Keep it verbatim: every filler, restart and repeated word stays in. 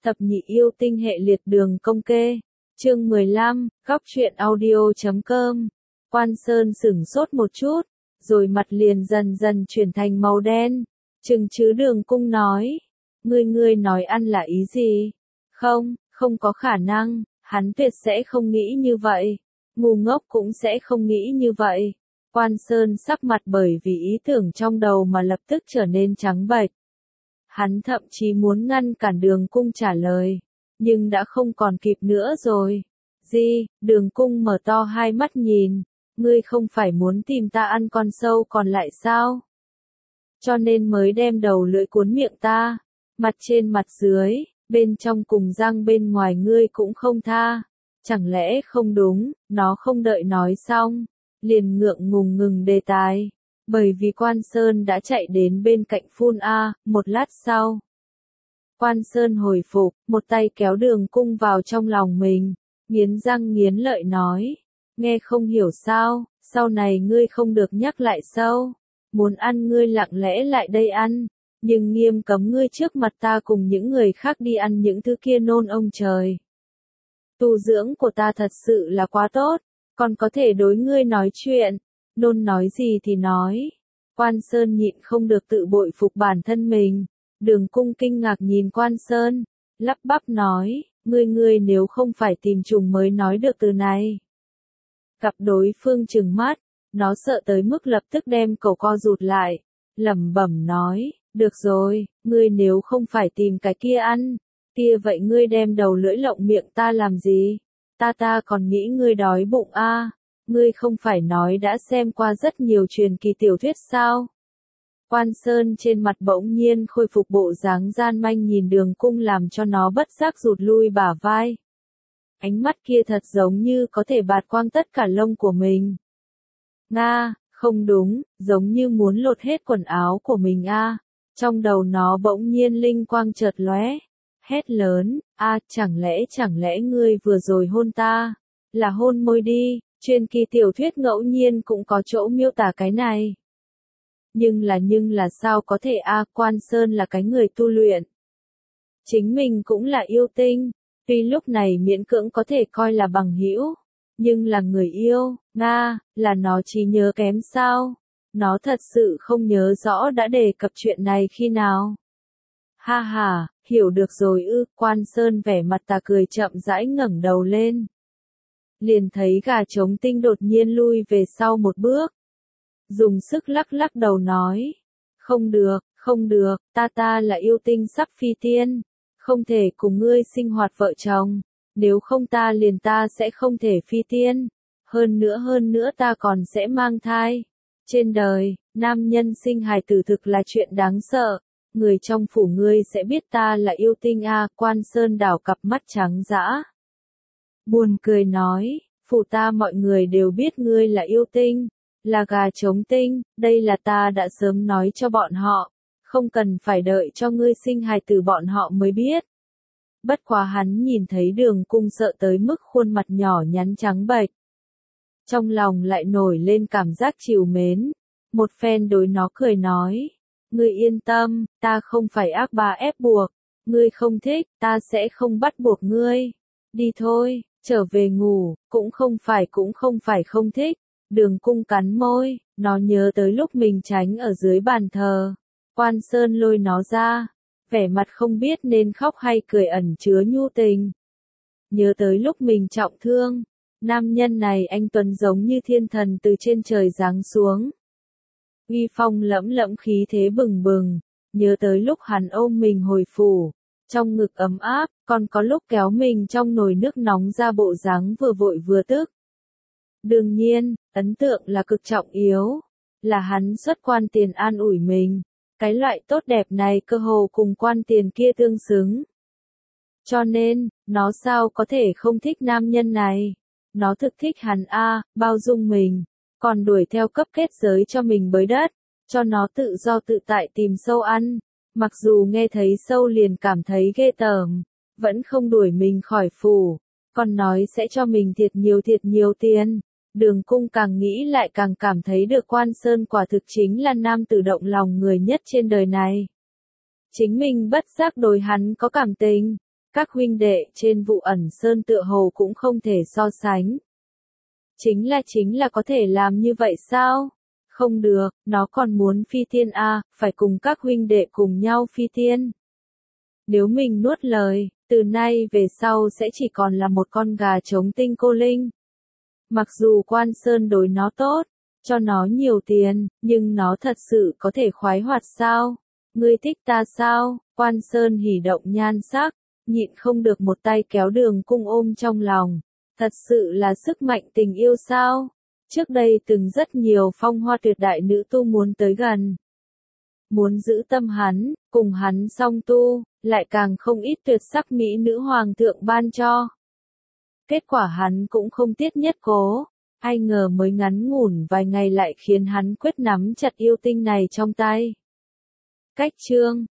Tập nhị yêu tinh hệ liệt đường công kê. Chương mười lăm, góc truyện audio chấm com. Quan Sơn sửng sốt một chút, rồi mặt liền dần dần chuyển thành màu đen. Trừng chứ Đường Cung nói, ngươi ngươi nói ăn là ý gì? Không, không có khả năng, hắn tuyệt sẽ không nghĩ như vậy. Ngu ngốc cũng sẽ không nghĩ như vậy. Quan Sơn sắc mặt bởi vì ý tưởng trong đầu mà lập tức trở nên trắng bệch. Hắn thậm chí muốn ngăn cản Đường Cung trả lời, nhưng đã không còn kịp nữa rồi. Gì? Đường Cung mở to hai mắt nhìn, ngươi không phải muốn tìm ta ăn con sâu còn lại sao? Cho nên mới đem đầu lưỡi cuốn miệng ta, mặt trên mặt dưới, bên trong cùng răng bên ngoài ngươi cũng không tha. Chẳng lẽ không đúng? Nó không đợi nói xong, liền ngượng ngùng ngừng đề tài. Bởi vì Quan Sơn đã chạy đến bên cạnh phun A, một lát sau. Quan Sơn hồi phục, một tay kéo Đường Cung vào trong lòng mình, nghiến răng nghiến lợi nói, nghe không hiểu sao, sau này ngươi không được nhắc lại sâu, muốn ăn ngươi lặng lẽ lại đây ăn, nhưng nghiêm cấm ngươi trước mặt ta cùng những người khác đi ăn những thứ kia nôn ông trời. Tu dưỡng của ta thật sự là quá tốt, còn có thể đối ngươi nói chuyện. Nôn nói gì thì nói. Quan Sơn nhịn không được tự bội phục bản thân mình. Đường Cung kinh ngạc nhìn Quan Sơn, lắp bắp nói, ngươi ngươi nếu không phải tìm trùng mới nói được từ này. Gặp đối phương trừng mắt, nó sợ tới mức lập tức đem cổ co rụt lại, lẩm bẩm nói, được rồi, ngươi nếu không phải tìm cái kia ăn, kia vậy ngươi đem đầu lưỡi lộng miệng ta làm gì? Ta ta còn nghĩ ngươi đói bụng a. À. Ngươi không phải nói đã xem qua rất nhiều truyền kỳ tiểu thuyết sao? Quan Sơn trên mặt bỗng nhiên khôi phục bộ dáng gian manh nhìn Đường Cung làm cho nó bất giác rụt lui bả vai. Ánh mắt kia thật giống như có thể bạt quang tất cả lông của mình. Nga, không đúng, giống như muốn lột hết quần áo của mình a. À. Trong đầu nó bỗng nhiên linh quang chợt lóe, hét lớn, a à, chẳng lẽ chẳng lẽ ngươi vừa rồi hôn ta, là hôn môi đi. Truyền kỳ tiểu thuyết ngẫu nhiên cũng có chỗ miêu tả cái này. Nhưng là nhưng là sao có thể a à, Quan Sơn là cái người tu luyện. Chính mình cũng là yêu tinh, tuy lúc này miễn cưỡng có thể coi là bằng hữu, nhưng là người yêu, Nga, là nó trí nhớ kém sao? Nó thật sự không nhớ rõ đã đề cập chuyện này khi nào. Ha ha, hiểu được rồi ư, Quan Sơn vẻ mặt tà cười chậm rãi ngẩng đầu lên. Liền thấy gà trống tinh đột nhiên lui về sau một bước. Dùng sức lắc lắc đầu nói. Không được, không được, ta ta là yêu tinh sắc phi tiên. Không thể cùng ngươi sinh hoạt vợ chồng. Nếu không ta liền ta sẽ không thể phi tiên. Hơn nữa hơn nữa ta còn sẽ mang thai. Trên đời, nam nhân sinh hài tử thực là chuyện đáng sợ. Người trong phủ ngươi sẽ biết ta là yêu tinh a. Quan Sơn đảo cặp mắt trắng dã. Buồn cười nói, phủ ta mọi người đều biết ngươi là yêu tinh, là gà trống tinh, đây là ta đã sớm nói cho bọn họ, không cần phải đợi cho ngươi sinh hài tử bọn họ mới biết. Bất quá hắn nhìn thấy Đường Cung sợ tới mức khuôn mặt nhỏ nhắn trắng bệch. Trong lòng lại nổi lên cảm giác trìu mến, một phen đối nó cười nói, ngươi yên tâm, ta không phải ác bà ép buộc, ngươi không thích, ta sẽ không bắt buộc ngươi. Đi thôi, trở về ngủ, cũng không phải cũng không phải không thích. Đường Cung cắn môi, nó nhớ tới lúc mình tránh ở dưới bàn thờ. Quan Sơn lôi nó ra, vẻ mặt không biết nên khóc hay cười ẩn chứa nhu tình. Nhớ tới lúc mình trọng thương, nam nhân này anh tuấn giống như thiên thần từ trên trời giáng xuống. Uy phong lẫm lẫm khí thế bừng bừng, nhớ tới lúc hắn ôm mình hồi phủ. Trong ngực ấm áp, còn có lúc kéo mình trong nồi nước nóng ra bộ dáng vừa vội vừa tức. Đương nhiên, ấn tượng là cực trọng yếu, là hắn xuất quan tiền an ủi mình, cái loại tốt đẹp này cơ hồ cùng quan tiền kia tương xứng. Cho nên, nó sao có thể không thích nam nhân này, nó thực thích hắn a, bao dung mình, còn đuổi theo cấp kết giới cho mình bới đất, cho nó tự do tự tại tìm sâu ăn. Mặc dù nghe thấy sâu liền cảm thấy ghê tởm, vẫn không đuổi mình khỏi phủ, còn nói sẽ cho mình thiệt nhiều thiệt nhiều tiền. Đường Cung càng nghĩ lại càng cảm thấy được Quan Sơn quả thực chính là nam tử động lòng người nhất trên đời này. Chính mình bất giác đối hắn có cảm tình, Các huynh đệ trên Vụ Ẩn Sơn tựa hồ cũng không thể so sánh. Chính là chính là có thể làm như vậy sao? Không được, nó còn muốn phi tiên à, phải cùng các huynh đệ cùng nhau phi tiên. Nếu mình nuốt lời, từ nay về sau sẽ chỉ còn là một con gà trống tinh cô linh. Mặc dù Quan Sơn đối nó tốt, cho nó nhiều tiền, nhưng nó thật sự có thể khoái hoạt sao? Ngươi thích ta sao? Quan Sơn hỉ động nhan sắc, nhịn không được một tay kéo Đường Cung ôm trong lòng. Thật sự là sức mạnh tình yêu sao? Trước đây từng rất nhiều phong hoa tuyệt đại nữ tu muốn tới gần. Muốn giữ tâm hắn, cùng hắn song tu, lại càng không ít tuyệt sắc mỹ nữ hoàng thượng ban cho. Kết quả hắn cũng không tiết nhất cố, ai ngờ mới ngắn ngủn vài ngày lại khiến hắn quyết nắm chặt yêu tinh này trong tay. Cách chương